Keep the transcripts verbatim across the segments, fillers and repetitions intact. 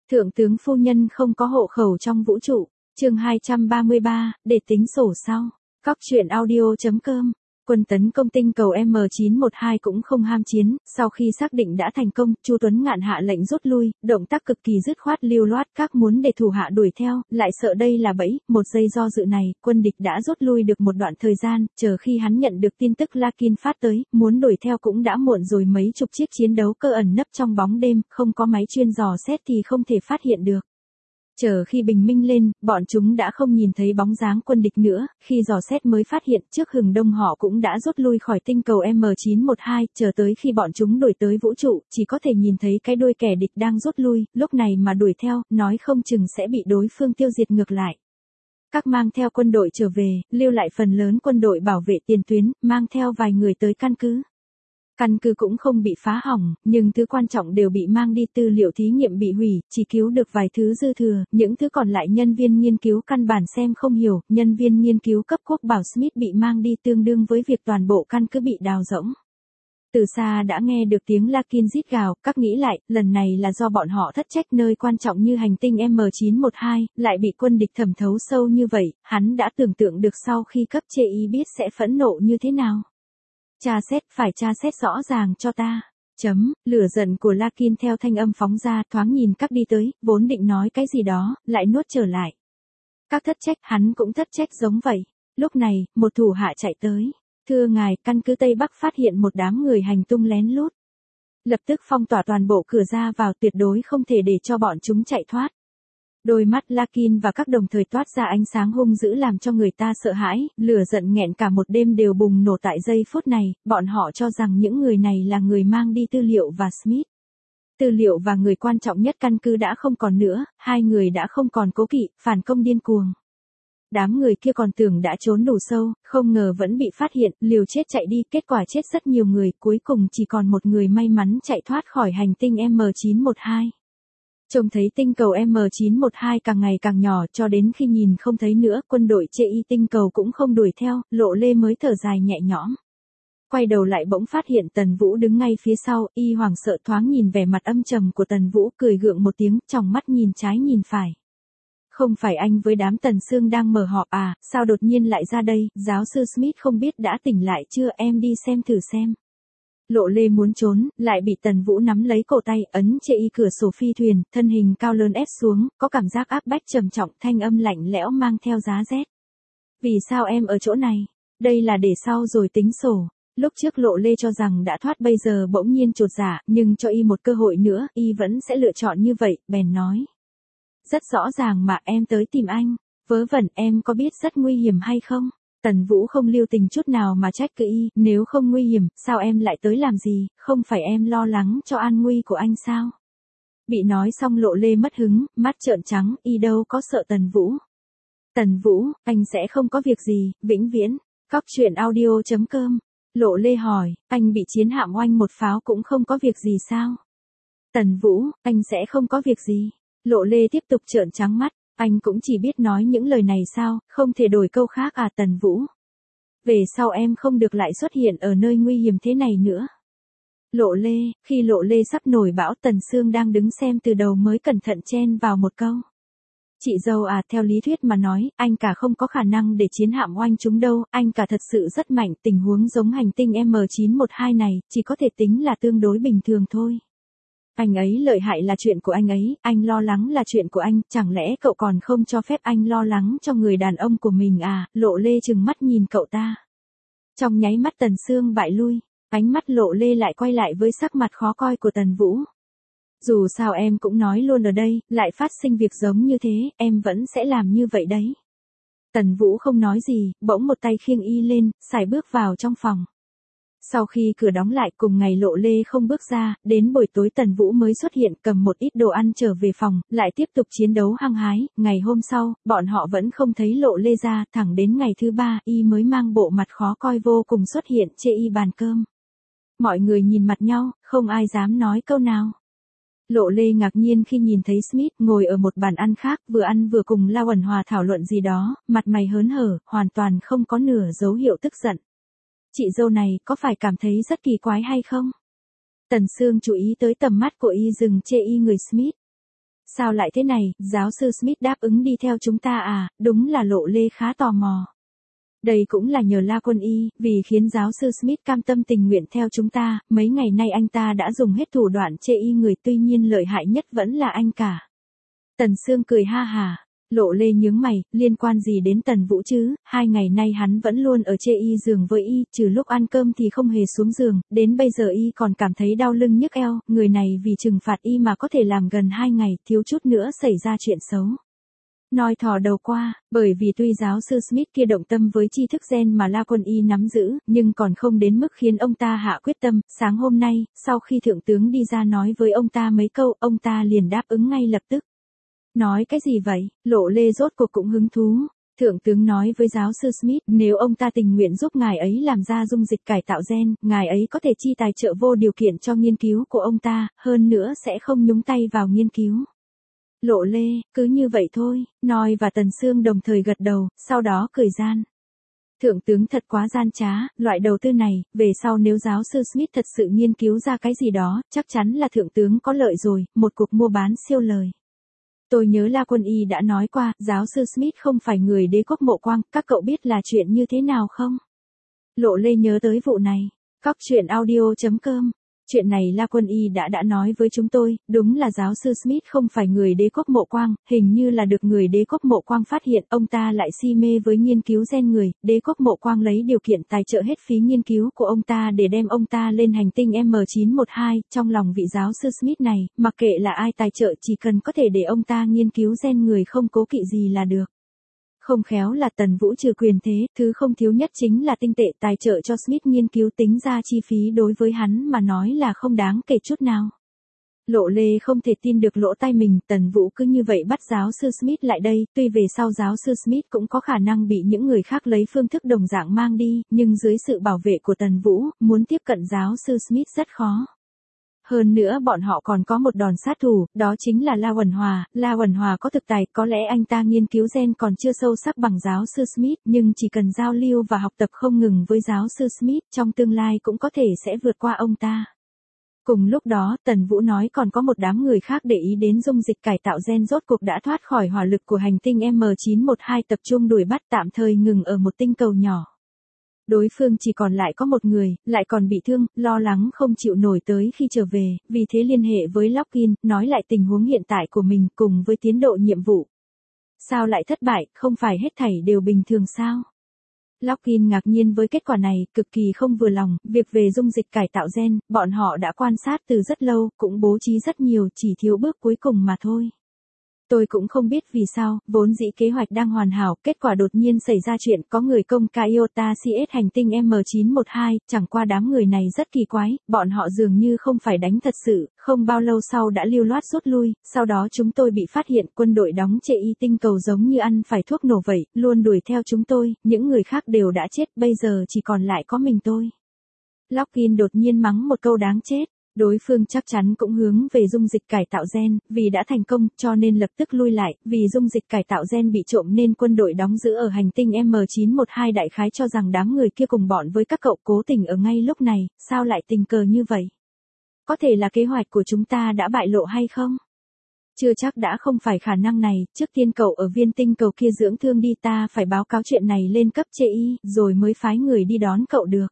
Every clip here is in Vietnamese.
Thượng tướng phu nhân không có hộ khẩu trong vũ trụ. Chương hai trăm ba mươi ba, để tính sổ sau. Cóc truyện audio.com. Quân tấn công tinh cầu M chín một hai cũng không ham chiến, sau khi xác định đã thành công, Chu Tuấn Ngạn hạ lệnh rút lui, động tác cực kỳ dứt khoát lưu loát, các muốn để thủ hạ đuổi theo, lại sợ đây là bẫy, một giây do dự này, quân địch đã rút lui được một đoạn thời gian, chờ khi hắn nhận được tin tức Larkin phát tới, muốn đuổi theo cũng đã muộn rồi, mấy chục chiếc chiến đấu cơ ẩn nấp trong bóng đêm, không có máy chuyên dò xét thì không thể phát hiện được. Chờ khi bình minh lên, bọn chúng đã không nhìn thấy bóng dáng quân địch nữa, khi dò xét mới phát hiện trước hừng đông họ cũng đã rút lui khỏi tinh cầu M chín một hai, chờ tới khi bọn chúng đuổi tới vũ trụ, chỉ có thể nhìn thấy cái đuôi kẻ địch đang rút lui, lúc này mà đuổi theo, nói không chừng sẽ bị đối phương tiêu diệt ngược lại. Các mang theo quân đội trở về, lưu lại phần lớn quân đội bảo vệ tiền tuyến, mang theo vài người tới căn cứ. Căn cứ cũng không bị phá hỏng, nhưng thứ quan trọng đều bị mang đi, tư liệu thí nghiệm bị hủy, chỉ cứu được vài thứ dư thừa, những thứ còn lại nhân viên nghiên cứu căn bản xem không hiểu, nhân viên nghiên cứu cấp quốc bảo Smith bị mang đi tương đương với việc toàn bộ căn cứ bị đào rỗng. Từ xa đã nghe được tiếng Larkin rít gào, các nghĩ lại, lần này là do bọn họ thất trách, nơi quan trọng như hành tinh M chín một hai, lại bị quân địch thẩm thấu sâu như vậy, hắn đã tưởng tượng được sau khi cấp trên y biết sẽ phẫn nộ như thế nào. Tra xét, phải tra xét rõ ràng cho ta. Chấm, lửa giận của Larkin theo thanh âm phóng ra, thoáng nhìn các đi tới, vốn định nói cái gì đó, lại nuốt trở lại. Các thất trách, hắn cũng thất trách giống vậy. Lúc này, một thủ hạ chạy tới. Thưa ngài, căn cứ Tây Bắc phát hiện một đám người hành tung lén lút. Lập tức phong tỏa toàn bộ cửa ra vào, tuyệt đối không thể để cho bọn chúng chạy thoát. Đôi mắt Larkin và các đồng thời toát ra ánh sáng hung dữ làm cho người ta sợ hãi, lửa giận nghẹn cả một đêm đều bùng nổ tại giây phút này, bọn họ cho rằng những người này là người mang đi tư liệu và Smith. Tư liệu và người quan trọng nhất căn cứ đã không còn nữa, hai người đã không còn cố kỵ, phản công điên cuồng. Đám người kia còn tưởng đã trốn đủ sâu, không ngờ vẫn bị phát hiện, liều chết chạy đi, kết quả chết rất nhiều người, cuối cùng chỉ còn một người may mắn chạy thoát khỏi hành tinh M chín một hai. Trông thấy tinh cầu M chín một hai càng ngày càng nhỏ, cho đến khi nhìn không thấy nữa, quân đội chê y tinh cầu cũng không đuổi theo, Lộ Lê mới thở dài nhẹ nhõm. Quay đầu lại bỗng phát hiện Tần Vũ đứng ngay phía sau, y hoảng sợ thoáng nhìn vẻ mặt âm trầm của Tần Vũ, cười gượng một tiếng, tròng mắt nhìn trái nhìn phải. Không phải anh với đám Tần Sương đang mở họp à, sao đột nhiên lại ra đây, giáo sư Smith không biết đã tỉnh lại chưa, em đi xem thử xem. Lộ Lê muốn trốn, lại bị Tần Vũ nắm lấy cổ tay, ấn chê y cửa sổ phi thuyền, thân hình cao lớn ép xuống, có cảm giác áp bách trầm trọng, thanh âm lạnh lẽo mang theo giá rét. Vì sao em ở chỗ này? Đây là để sau rồi tính sổ. Lúc trước Lộ Lê cho rằng đã thoát, bây giờ bỗng nhiên chột dạ, nhưng cho y một cơ hội nữa, y vẫn sẽ lựa chọn như vậy, bèn nói. Rất rõ ràng mà em tới tìm anh, vớ vẩn, em có biết rất nguy hiểm hay không? Tần Vũ không lưu tình chút nào mà trách cứ y, nếu không nguy hiểm, sao em lại tới làm gì, không phải em lo lắng cho an nguy của anh sao? Bị nói xong Lộ Lê mất hứng, mắt trợn trắng, y đâu có sợ Tần Vũ. Tần Vũ, anh sẽ không có việc gì, vĩnh viễn. Cóc truyện audio.com. Lộ Lê hỏi, anh bị chiến hạm oanh một pháo cũng không có việc gì sao? Tần Vũ, anh sẽ không có việc gì. Lộ Lê tiếp tục trợn trắng mắt. Anh cũng chỉ biết nói những lời này sao, không thể đổi câu khác à Tần Vũ. Về sau em không được lại xuất hiện ở nơi nguy hiểm thế này nữa. Lộ Lê, khi Lộ Lê sắp nổi bão, Tần Sương đang đứng xem từ đầu mới cẩn thận chen vào một câu. Chị dâu à, theo lý thuyết mà nói, anh cả không có khả năng để chiến hạm oanh chúng đâu, anh cả thật sự rất mạnh, tình huống giống hành tinh M chín một hai này, chỉ có thể tính là tương đối bình thường thôi. Anh ấy lợi hại là chuyện của anh ấy, anh lo lắng là chuyện của anh, chẳng lẽ cậu còn không cho phép anh lo lắng cho người đàn ông của mình à, Lộ Lê trừng mắt nhìn cậu ta. Trong nháy mắt Tần Sương bại lui, ánh mắt Lộ Lê lại quay lại với sắc mặt khó coi của Tần Vũ. Dù sao em cũng nói luôn ở đây, lại phát sinh việc giống như thế, em vẫn sẽ làm như vậy đấy. Tần Vũ không nói gì, bỗng một tay khiêng y lên, sải bước vào trong phòng. Sau khi cửa đóng lại, cùng ngày Lộ Lê không bước ra, đến buổi tối Tần Vũ mới xuất hiện, cầm một ít đồ ăn trở về phòng, lại tiếp tục chiến đấu hăng hái. Ngày hôm sau, bọn họ vẫn không thấy Lộ Lê ra, thẳng đến ngày thứ ba, y mới mang bộ mặt khó coi vô cùng xuất hiện chê y bàn cơm. Mọi người nhìn mặt nhau, không ai dám nói câu nào. Lộ Lê ngạc nhiên khi nhìn thấy Smith ngồi ở một bàn ăn khác, vừa ăn vừa cùng La Uẩn Hòa thảo luận gì đó, mặt mày hớn hở, hoàn toàn không có nửa dấu hiệu tức giận. Chị dâu này có phải cảm thấy rất kỳ quái hay không? Tần Sương chú ý tới tầm mắt của y dừng chê y người Smith. Sao lại thế này, giáo sư Smith đáp ứng đi theo chúng ta à, đúng là Lộ Lê khá tò mò. Đây cũng là nhờ La Quân Y, vì khiến giáo sư Smith cam tâm tình nguyện theo chúng ta, mấy ngày nay anh ta đã dùng hết thủ đoạn chê y người, tuy nhiên lợi hại nhất vẫn là anh cả. Tần Sương cười ha hả. Lộ Lê nhướng mày, liên quan gì đến Tần Vũ chứ, hai ngày nay hắn vẫn luôn ở chê y giường với y, trừ lúc ăn cơm thì không hề xuống giường, đến bây giờ y còn cảm thấy đau lưng nhức eo, người này vì trừng phạt y mà có thể làm gần hai ngày, thiếu chút nữa xảy ra chuyện xấu. Nói thò đầu qua, bởi vì tuy giáo sư Smith kia động tâm với tri thức gen mà La Quân Y nắm giữ, nhưng còn không đến mức khiến ông ta hạ quyết tâm, sáng hôm nay, sau khi thượng tướng đi ra nói với ông ta mấy câu, ông ta liền đáp ứng ngay lập tức. Nói cái gì vậy? Lộ Lê rốt cuộc cũng hứng thú. Thượng tướng nói với giáo sư Smith, nếu ông ta tình nguyện giúp ngài ấy làm ra dung dịch cải tạo gen, ngài ấy có thể chi tài trợ vô điều kiện cho nghiên cứu của ông ta, hơn nữa sẽ không nhúng tay vào nghiên cứu. Lộ Lê, cứ như vậy thôi, Nói và Tần Sương đồng thời gật đầu, sau đó cười gian. Thượng tướng thật quá gian trá, loại đầu tư này, về sau nếu giáo sư Smith thật sự nghiên cứu ra cái gì đó, chắc chắn là thượng tướng có lợi rồi, một cuộc mua bán siêu lời. Tôi nhớ La Quân Y đã nói qua, giáo sư Smith không phải người đế quốc Mộ Quang, các cậu biết là chuyện như thế nào không? Lộ Lê nhớ tới vụ này. Cóc truyện audio chấm com. Chuyện này La Quân Y đã đã nói với chúng tôi, đúng là giáo sư Smith không phải người đế quốc Mộ Quang, hình như là được người đế quốc Mộ Quang phát hiện, ông ta lại si mê với nghiên cứu gen người, đế quốc Mộ Quang lấy điều kiện tài trợ hết phí nghiên cứu của ông ta để đem ông ta lên hành tinh M chín một hai, trong lòng vị giáo sư Smith này, mặc kệ là ai tài trợ chỉ cần có thể để ông ta nghiên cứu gen người không cố kỵ gì là được. Không khéo là Tần Vũ trừ quyền thế, thứ không thiếu nhất chính là tinh tệ tài trợ cho Smith nghiên cứu, tính ra chi phí đối với hắn mà nói là không đáng kể chút nào. Lộ Lê không thể tin được lỗ tai mình, Tần Vũ cứ như vậy bắt giáo sư Smith lại đây, tuy về sau giáo sư Smith cũng có khả năng bị những người khác lấy phương thức đồng dạng mang đi, nhưng dưới sự bảo vệ của Tần Vũ, muốn tiếp cận giáo sư Smith rất khó. Hơn nữa bọn họ còn có một đòn sát thủ, đó chính là La Uẩn Hòa. La Uẩn Hòa có thực tài, có lẽ anh ta nghiên cứu gen còn chưa sâu sắc bằng giáo sư Smith, nhưng chỉ cần giao lưu và học tập không ngừng với giáo sư Smith, trong tương lai cũng có thể sẽ vượt qua ông ta. Cùng lúc đó, Tần Vũ nói còn có một đám người khác để ý đến dung dịch cải tạo gen rốt cuộc đã thoát khỏi hỏa lực của hành tinh M chín một hai, tập trung đuổi bắt, tạm thời ngừng ở một tinh cầu nhỏ. Đối phương chỉ còn lại có một người, lại còn bị thương, lo lắng không chịu nổi tới khi trở về, vì thế liên hệ với Lockheed, nói lại tình huống hiện tại của mình cùng với tiến độ nhiệm vụ. Sao lại thất bại, không phải hết thảy đều bình thường sao? Lockheed ngạc nhiên với kết quả này, cực kỳ không vừa lòng, việc về dung dịch cải tạo gen, bọn họ đã quan sát từ rất lâu, cũng bố trí rất nhiều, chỉ thiếu bước cuối cùng mà thôi. Tôi cũng không biết vì sao, vốn dĩ kế hoạch đang hoàn hảo, kết quả đột nhiên xảy ra chuyện, có người công ca Iota xê ét hành tinh M chín một hai, chẳng qua đám người này rất kỳ quái, bọn họ dường như không phải đánh thật sự, không bao lâu sau đã lưu loát rút lui, sau đó chúng tôi bị phát hiện, quân đội đóng chê y tinh cầu giống như ăn phải thuốc nổ vậy, luôn đuổi theo chúng tôi, những người khác đều đã chết, bây giờ chỉ còn lại có mình tôi. Lockheed đột nhiên mắng một câu đáng chết. Đối phương chắc chắn cũng hướng về dung dịch cải tạo gen, vì đã thành công, cho nên lập tức lui lại, vì dung dịch cải tạo gen bị trộm nên quân đội đóng giữ ở hành tinh M chín một hai đại khái cho rằng đám người kia cùng bọn với các cậu cố tình ở ngay lúc này, sao lại tình cờ như vậy? Có thể là kế hoạch của chúng ta đã bại lộ hay không? Chưa chắc đã không phải khả năng này, trước tiên cậu ở viên tinh cầu kia dưỡng thương đi, ta phải báo cáo chuyện này lên cấp chê y, rồi mới phái người đi đón cậu được.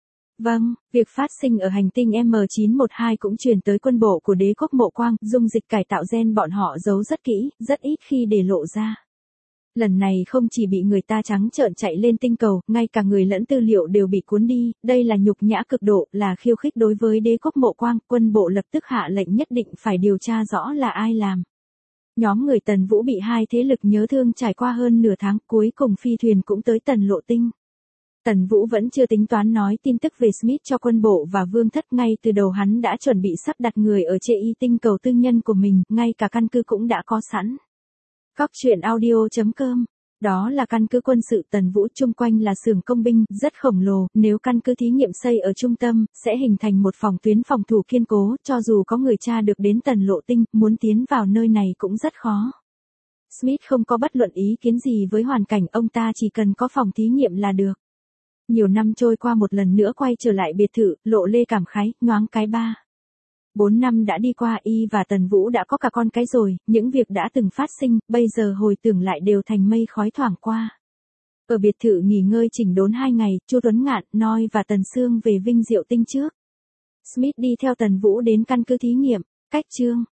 Vâng, việc phát sinh ở hành tinh M chín một hai cũng truyền tới quân bộ của đế quốc Mộ Quang, dung dịch cải tạo gen bọn họ giấu rất kỹ, rất ít khi để lộ ra. Lần này không chỉ bị người ta trắng trợn chạy lên tinh cầu, ngay cả người lẫn tư liệu đều bị cuốn đi, đây là nhục nhã cực độ, là khiêu khích đối với đế quốc Mộ Quang, quân bộ lập tức hạ lệnh nhất định phải điều tra rõ là ai làm. Nhóm người Tần Vũ bị hai thế lực nhớ thương trải qua hơn nửa tháng, cuối cùng phi thuyền cũng tới Tần Lộ Tinh. Tần Vũ vẫn chưa tính toán nói tin tức về Smith cho quân bộ và Vương Thất, ngay từ đầu hắn đã chuẩn bị sắp đặt người ở chê y tinh cầu tư nhân của mình, ngay cả căn cứ cũng đã có sẵn. Cóc truyện audio chấm com. Đó là căn cứ quân sự Tần Vũ, chung quanh là xưởng công binh, rất khổng lồ, nếu căn cứ thí nghiệm xây ở trung tâm, sẽ hình thành một phòng tuyến phòng thủ kiên cố, cho dù có người tra được đến Tần Lộ Tinh, muốn tiến vào nơi này cũng rất khó. Smith không có bất luận ý kiến gì với hoàn cảnh, ông ta chỉ cần có phòng thí nghiệm là được. Nhiều năm trôi qua, một lần nữa quay trở lại biệt thự, Lộ Lê cảm khái, nhoáng cái ba. Bốn năm đã đi qua, Y và Tần Vũ đã có cả con cái rồi, những việc đã từng phát sinh, bây giờ hồi tưởng lại đều thành mây khói thoảng qua. Ở biệt thự nghỉ ngơi chỉnh đốn hai ngày, Chu Tuấn Ngạn, Noi và Tần Sương về Vinh Diệu Tinh trước. Smith đi theo Tần Vũ đến căn cứ thí nghiệm, cách chương